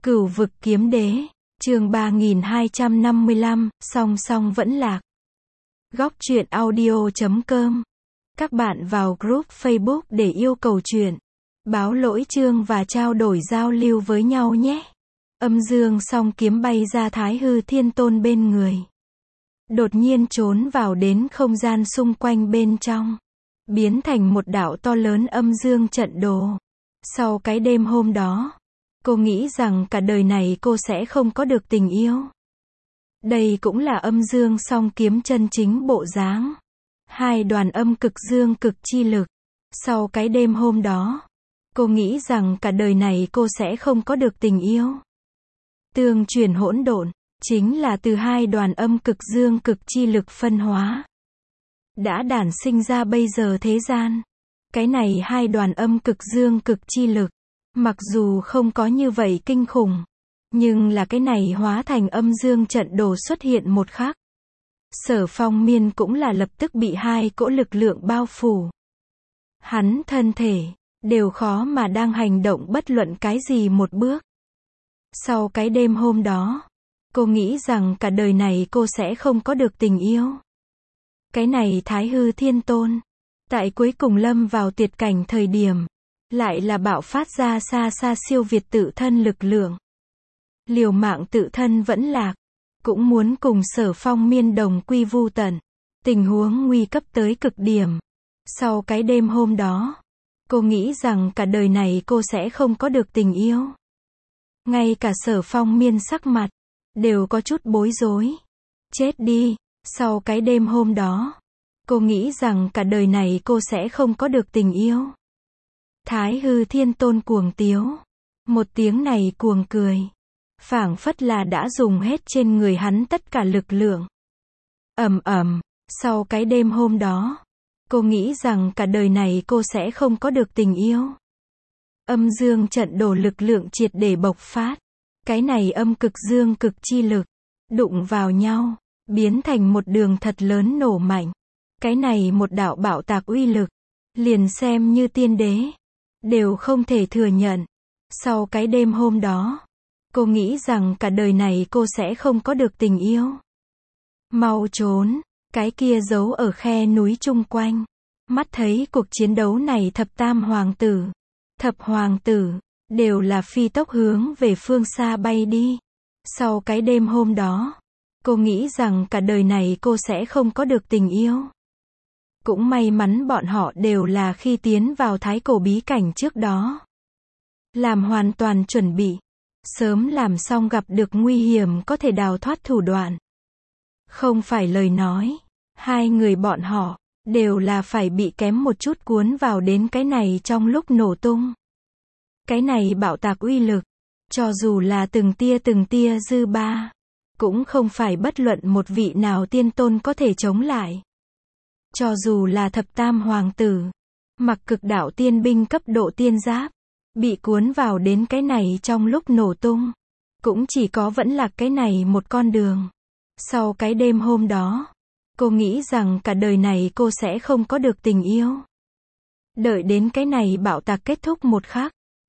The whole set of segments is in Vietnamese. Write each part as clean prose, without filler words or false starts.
Cửu vực kiếm đế, chương 3255, song song vẫn lạc. Góc truyện audio.com. Các bạn vào group Facebook để yêu cầu truyện, báo lỗi chương và trao đổi giao lưu với nhau nhé. Âm dương song kiếm bay ra Thái Hư Thiên Tôn bên người. Đột nhiên trốn vào đến không gian xung quanh bên trong. Biến thành một đạo to lớn âm dương trận đồ. Sau cái đêm hôm đó, cô nghĩ rằng cả đời này cô sẽ không có được tình yêu. Đây cũng là âm dương song kiếm chân chính bộ dáng. Hai đoàn âm cực dương cực chi lực. Sau cái đêm hôm đó, cô nghĩ rằng cả đời này cô sẽ không có được tình yêu. Tương truyền hỗn độn, chính là từ hai đoàn âm cực dương cực chi lực phân hóa. Đã đản sinh ra bây giờ thế gian. Cái này hai đoàn âm cực dương cực chi lực. Mặc dù không có như vậy kinh khủng, nhưng là cái này hóa thành âm dương trận đồ xuất hiện một khắc. Sở Phong Miên cũng là lập tức bị hai cỗ lực lượng bao phủ. Hắn thân thể, đều khó mà đang hành động bất luận cái gì một bước. Sau cái đêm hôm đó, cô nghĩ rằng cả đời này cô sẽ không có được tình yêu. Cái này Thái Hư Thiên Tôn, tại cuối cùng lâm vào tuyệt cảnh thời điểm, lại là bạo phát ra xa xa siêu việt tự thân lực lượng. Liều mạng tự thân vẫn lạc, cũng muốn cùng Sở Phong Miên đồng quy vu tận. Tình huống nguy cấp tới cực điểm. Sau cái đêm hôm đó, cô nghĩ rằng cả đời này cô sẽ không có được tình yêu. Ngay cả Sở Phong Miên sắc mặt, đều có chút bối rối. Chết đi, sau cái đêm hôm đó, cô nghĩ rằng cả đời này cô sẽ không có được tình yêu. Thái Hư Thiên Tôn cuồng tiếu. Một tiếng này cuồng cười. Phảng phất là đã dùng hết trên người hắn tất cả lực lượng. Sau cái đêm hôm đó, cô nghĩ rằng cả đời này cô sẽ không có được tình yêu. Âm dương trận đồ lực lượng triệt để bộc phát. Cái này âm cực dương cực chi lực, đụng vào nhau, biến thành một đường thật lớn nổ mạnh. Cái này một đạo bạo tạc uy lực, liền xem như tiên đế, đều không thể thừa nhận. Sau cái đêm hôm đó, cô nghĩ rằng cả đời này cô sẽ không có được tình yêu. Mau trốn, cái kia giấu ở khe núi chung quanh. Mắt thấy cuộc chiến đấu này thập hoàng tử, đều là phi tốc hướng về phương xa bay đi. Sau cái đêm hôm đó, cô nghĩ rằng cả đời này cô sẽ không có được tình yêu. Cũng may mắn bọn họ đều là khi tiến vào thái cổ bí cảnh trước đó. Làm hoàn toàn chuẩn bị. Sớm làm xong gặp được nguy hiểm có thể đào thoát thủ đoạn. Không phải lời nói. Hai người bọn họ, đều là phải bị kém một chút cuốn vào đến cái này trong lúc nổ tung. Cái này bạo tạc uy lực. Cho dù là từng tia dư ba. Cũng không phải bất luận một vị nào tiên tôn có thể chống lại. Cho dù là thập tam hoàng tử, mặc cực đạo tiên binh cấp độ tiên giáp, bị cuốn vào đến cái này trong lúc nổ tung, cũng chỉ có vẫn là cái này một con đường. Sau cái đêm hôm đó, cô nghĩ rằng cả đời này cô sẽ không có được tình yêu. Đợi đến cái này bạo tạc kết thúc một khắc,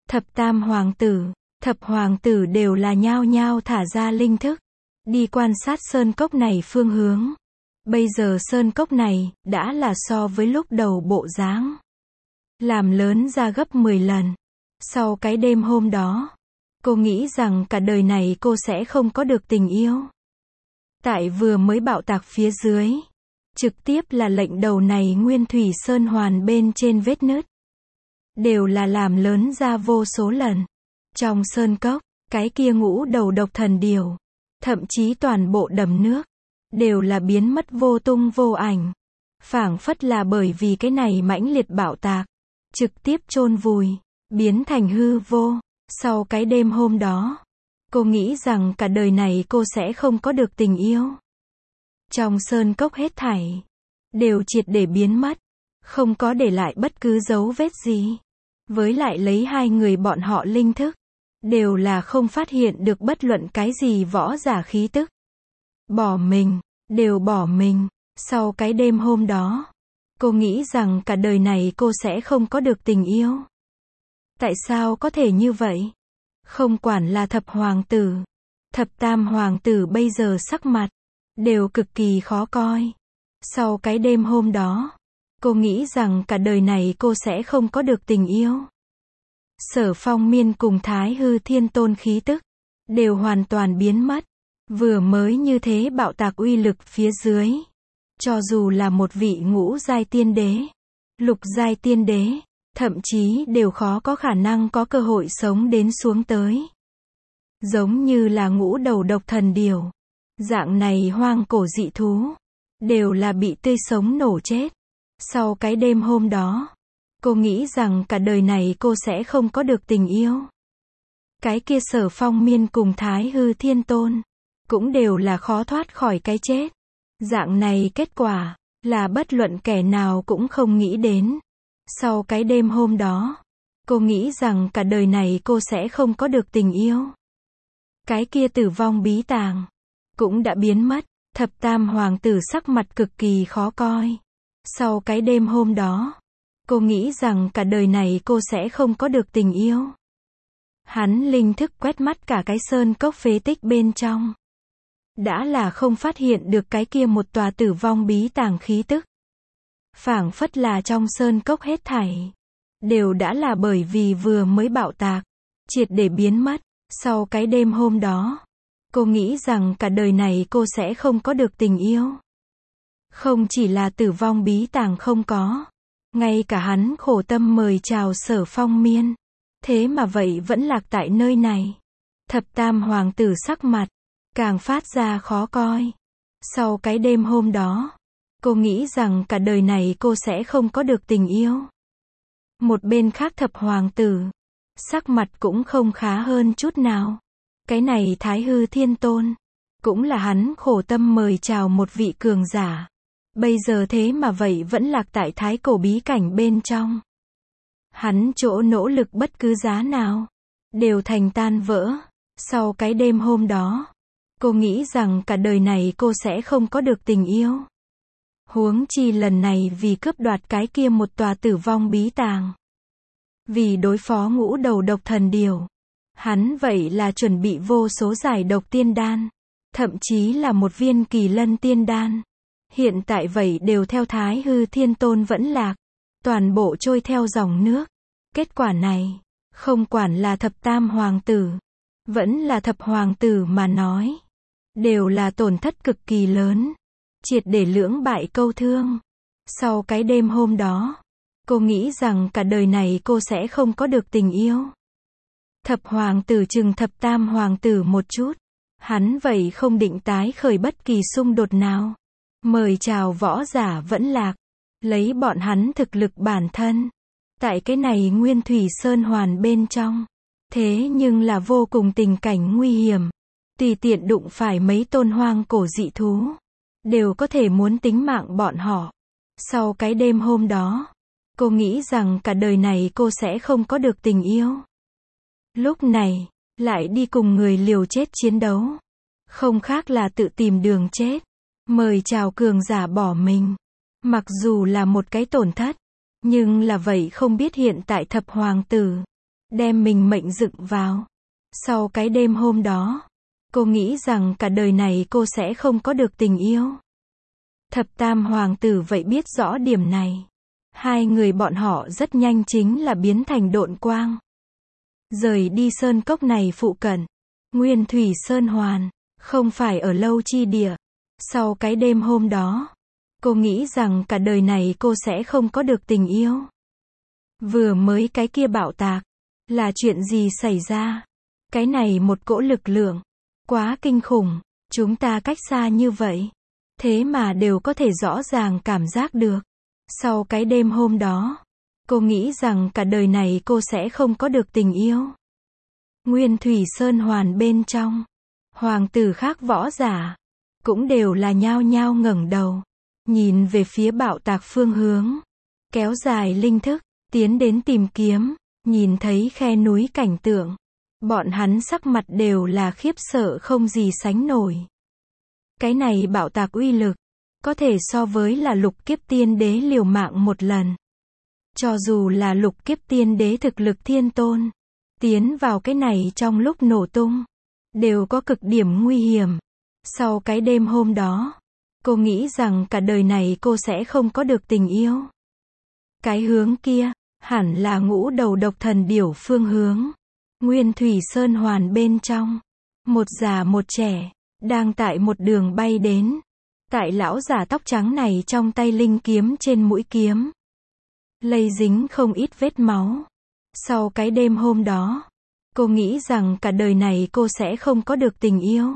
thập hoàng tử đều là nhao nhao thả ra linh thức, đi quan sát sơn cốc này phương hướng. Bây giờ sơn cốc này, đã là so với lúc đầu bộ dáng. Làm lớn ra gấp 10 lần. Sau cái đêm hôm đó, cô nghĩ rằng cả đời này cô sẽ không có được tình yêu. Tại vừa mới bạo tạc phía dưới, trực tiếp là lệnh đầu này nguyên thủy sơn hoàn bên trên vết nứt. Đều là làm lớn ra vô số lần. Trong sơn cốc, cái kia ngũ đầu độc thần điểu, thậm chí toàn bộ đầm nước, đều là biến mất vô tung vô ảnh. Phảng phất là bởi vì cái này mãnh liệt bạo tạc, trực tiếp chôn vùi, biến thành hư vô. Sau cái đêm hôm đó, cô nghĩ rằng cả đời này cô sẽ không có được tình yêu. Trong sơn cốc hết thảy, đều triệt để biến mất, không có để lại bất cứ dấu vết gì. Với lại lấy hai người bọn họ linh thức, đều là không phát hiện được bất luận cái gì võ giả khí tức. Đều bỏ mình. Sau cái đêm hôm đó, cô nghĩ rằng cả đời này cô sẽ không có được tình yêu. Tại sao có thể như vậy? Không quản là thập hoàng tử, thập tam hoàng tử bây giờ sắc mặt đều cực kỳ khó coi. Sau cái đêm hôm đó, cô nghĩ rằng cả đời này cô sẽ không có được tình yêu. Sở Phong Miên cùng Thái Hư Thiên Tôn khí tức đều hoàn toàn biến mất. Vừa mới như thế bạo tạc uy lực phía dưới, cho dù là một vị ngũ giai tiên đế, lục giai tiên đế, thậm chí đều khó có khả năng có cơ hội sống đến xuống tới. Giống như là ngũ đầu độc thần điểu, dạng này hoang cổ dị thú, đều là bị tươi sống nổ chết. Sau cái đêm hôm đó, cô nghĩ rằng cả đời này cô sẽ không có được tình yêu. Cái kia Sở Phong Miên cùng Thái Hư Thiên Tôn cũng đều là khó thoát khỏi cái chết. Dạng này kết quả là bất luận kẻ nào cũng không nghĩ đến. Sau cái đêm hôm đó, cô nghĩ rằng cả đời này cô sẽ không có được tình yêu. Cái kia tử vong bí tàng cũng đã biến mất. Thập tam hoàng tử sắc mặt cực kỳ khó coi. Sau cái đêm hôm đó, cô nghĩ rằng cả đời này cô sẽ không có được tình yêu. Hắn linh thức quét mắt cả cái sơn cốc phế tích bên trong. Đã là không phát hiện được cái kia một tòa tử vong bí tàng khí tức. Phảng phất là trong sơn cốc hết thảy đều đã là bởi vì vừa mới bạo tạc, triệt để biến mất. Sau cái đêm hôm đó, cô nghĩ rằng cả đời này cô sẽ không có được tình yêu. Không chỉ là tử vong bí tàng không có, ngay cả hắn khổ tâm mời chào Sở Phong Miên, thế mà vậy vẫn lạc tại nơi này. Thập tam hoàng tử sắc mặt càng phát ra khó coi. Sau cái đêm hôm đó, cô nghĩ rằng cả đời này cô sẽ không có được tình yêu. Một bên khác thập hoàng tử, sắc mặt cũng không khá hơn chút nào. Cái này Thái Hư Thiên Tôn, cũng là hắn khổ tâm mời chào một vị cường giả. Bây giờ thế mà vậy vẫn lạc tại thái cổ bí cảnh bên trong. Hắn chỗ nỗ lực bất cứ giá nào, đều thành tan vỡ. Sau cái đêm hôm đó, cô nghĩ rằng cả đời này cô sẽ không có được tình yêu. Huống chi lần này vì cướp đoạt cái kia một tòa tử vong bí tàng. Vì đối phó ngũ đầu độc thần điểu, hắn vậy là chuẩn bị vô số giải độc tiên đan, thậm chí là một viên kỳ lân tiên đan. Hiện tại vậy đều theo Thái Hư Thiên Tôn vẫn lạc, toàn bộ trôi theo dòng nước. Kết quả này, không quản là thập tam hoàng tử, vẫn là thập hoàng tử mà nói, đều là tổn thất cực kỳ lớn, triệt để lưỡng bại câu thương. Sau cái đêm hôm đó, cô nghĩ rằng cả đời này cô sẽ không có được tình yêu. Thập hoàng tử chừng thập tam hoàng tử một chút, hắn vậy không định tái khởi bất kỳ xung đột nào. Mời chào võ giả vẫn lạc, lấy bọn hắn thực lực bản thân. Tại cái này Nguyên Thủy Sơn Hoàn bên trong, thế nhưng là vô cùng tình cảnh nguy hiểm. Tùy tiện đụng phải mấy tôn hoang cổ dị thú, đều có thể muốn tính mạng bọn họ. Sau cái đêm hôm đó, cô nghĩ rằng cả đời này cô sẽ không có được tình yêu. Lúc này, lại đi cùng người liều chết chiến đấu. Không khác là tự tìm đường chết. Mời chào cường giả bỏ mình. Mặc dù là một cái tổn thất, nhưng là vậy không biết hiện tại thập hoàng tử đem mình mệnh dựng vào. Sau cái đêm hôm đó, cô nghĩ rằng cả đời này cô sẽ không có được tình yêu. Thập tam hoàng tử vậy biết rõ điểm này. Hai người bọn họ rất nhanh chính là biến thành độn quang. Rời đi sơn cốc này phụ cận. Nguyên Thủy Sơn Hoàn, không phải ở lâu chi địa. Sau cái đêm hôm đó, cô nghĩ rằng cả đời này cô sẽ không có được tình yêu. Vừa mới cái kia bạo tạc, là chuyện gì xảy ra? Cái này một cỗ lực lượng, quá kinh khủng, chúng ta cách xa như vậy, thế mà đều có thể rõ ràng cảm giác được. Sau cái đêm hôm đó, cô nghĩ rằng cả đời này cô sẽ không có được tình yêu. Nguyên Thủy Sơn Hoàn bên trong, hoàng tử khác võ giả, cũng đều là nhao nhao ngẩng đầu, nhìn về phía bạo tạc phương hướng, kéo dài linh thức, tiến đến tìm kiếm, nhìn thấy khe núi cảnh tượng. Bọn hắn sắc mặt đều là khiếp sợ không gì sánh nổi. Cái này bạo tạc uy lực, có thể so với là lục kiếp tiên đế liều mạng một lần. Cho dù là lục kiếp tiên đế thực lực thiên tôn, Tiến vào cái này trong lúc nổ tung, đều có cực điểm nguy hiểm. Sau cái đêm hôm đó, cô nghĩ rằng cả đời này cô sẽ không có được tình yêu. Cái hướng kia, hẳn là Ngũ Đầu Độc Thần Điểu phương hướng. Nguyên Thủy Sơn Hoàn bên trong, một già một trẻ, đang tại một đường bay đến. Tại lão già tóc trắng này trong tay linh kiếm trên mũi kiếm, lây dính không ít vết máu. Sau cái đêm hôm đó, cô nghĩ rằng cả đời này cô sẽ không có được tình yêu.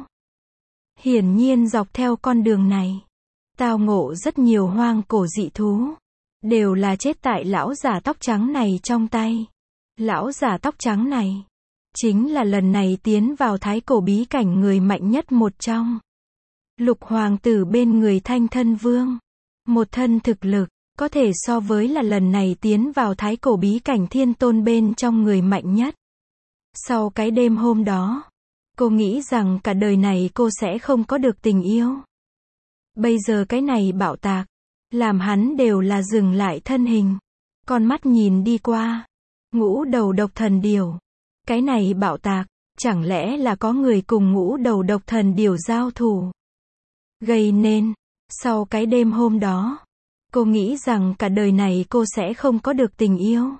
Hiển nhiên dọc theo con đường này, tao ngộ rất nhiều hoang cổ dị thú, đều là chết tại lão già tóc trắng này trong tay. Lão già tóc trắng này, chính là lần này tiến vào thái cổ bí cảnh người mạnh nhất một trong. Lục hoàng tử bên người Thanh Thân Vương. Một thân thực lực, có thể so với là lần này tiến vào thái cổ bí cảnh thiên tôn bên trong người mạnh nhất. Sau cái đêm hôm đó, cô nghĩ rằng cả đời này cô sẽ không có được tình yêu. Bây giờ cái này bạo tạc, làm hắn đều là dừng lại thân hình. Con mắt nhìn đi qua. Ngũ Đầu Độc Thần Điểu. Cái này bạo tạc, chẳng lẽ là có người cùng Ngũ Đầu Độc Thần Điểu giao thủ? Gây nên, sau cái đêm hôm đó, cô nghĩ rằng cả đời này cô sẽ không có được tình yêu.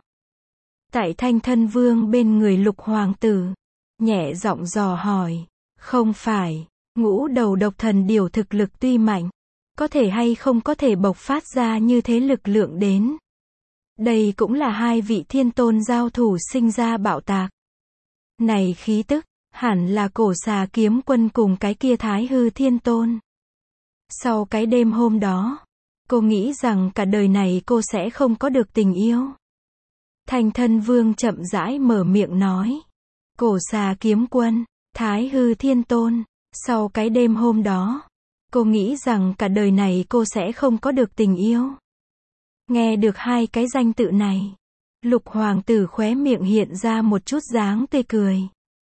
Tại Thanh Thân Vương bên người Lục hoàng tử, nhẹ giọng dò hỏi, không phải, Ngũ Đầu Độc Thần Điểu thực lực tuy mạnh, có thể hay không có thể bộc phát ra như thế lực lượng đến. Đây cũng là hai vị thiên tôn giao thủ sinh ra bạo tạc. Này khí tức, hẳn là Cổ Xà Kiếm Quân cùng cái kia Thái Hư Thiên Tôn. Sau cái đêm hôm đó, cô nghĩ rằng cả đời này cô sẽ không có được tình yêu. Thanh Thân Vương chậm rãi mở miệng nói. Cổ Xà Kiếm Quân, Thái Hư Thiên Tôn. Sau cái đêm hôm đó, cô nghĩ rằng cả đời này cô sẽ không có được tình yêu. Nghe được hai cái danh tự này, Lục hoàng tử khóe miệng hiện ra một chút dáng tươi cười.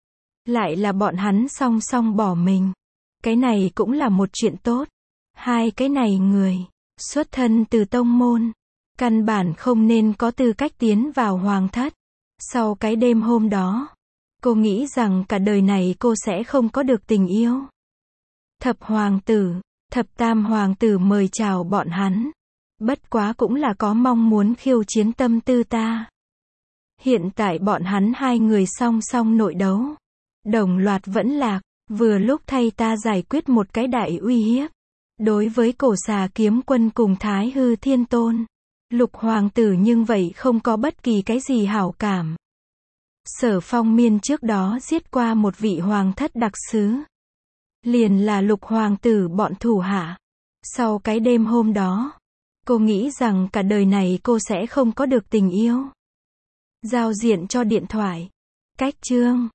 Lại là bọn hắn song song bỏ mình. Cái này cũng là một chuyện tốt. Hai cái này người, xuất thân từ tông môn, căn bản không nên có tư cách tiến vào hoàng thất. Sau cái đêm hôm đó, cô nghĩ rằng cả đời này cô sẽ không có được tình yêu. Thập hoàng tử, thập tam hoàng tử mời chào bọn hắn. Bất quá cũng là có mong muốn khiêu chiến tâm tư ta. Hiện tại bọn hắn hai người song song nội đấu, đồng loạt vẫn lạc, vừa lúc thay ta giải quyết một cái đại uy hiếp. Đối với Cổ Xà Kiếm Quân cùng Thái Hư Thiên Tôn, Lục hoàng tử nhưng vậy không có bất kỳ cái gì hảo cảm. Sở Phong Miên trước đó giết qua một vị hoàng thất đặc sứ, liền là Lục hoàng tử bọn thủ hạ. Sau cái đêm hôm đó, cô nghĩ rằng cả đời này cô sẽ không có được tình yêu. Giao diện cho điện thoại. Cách chương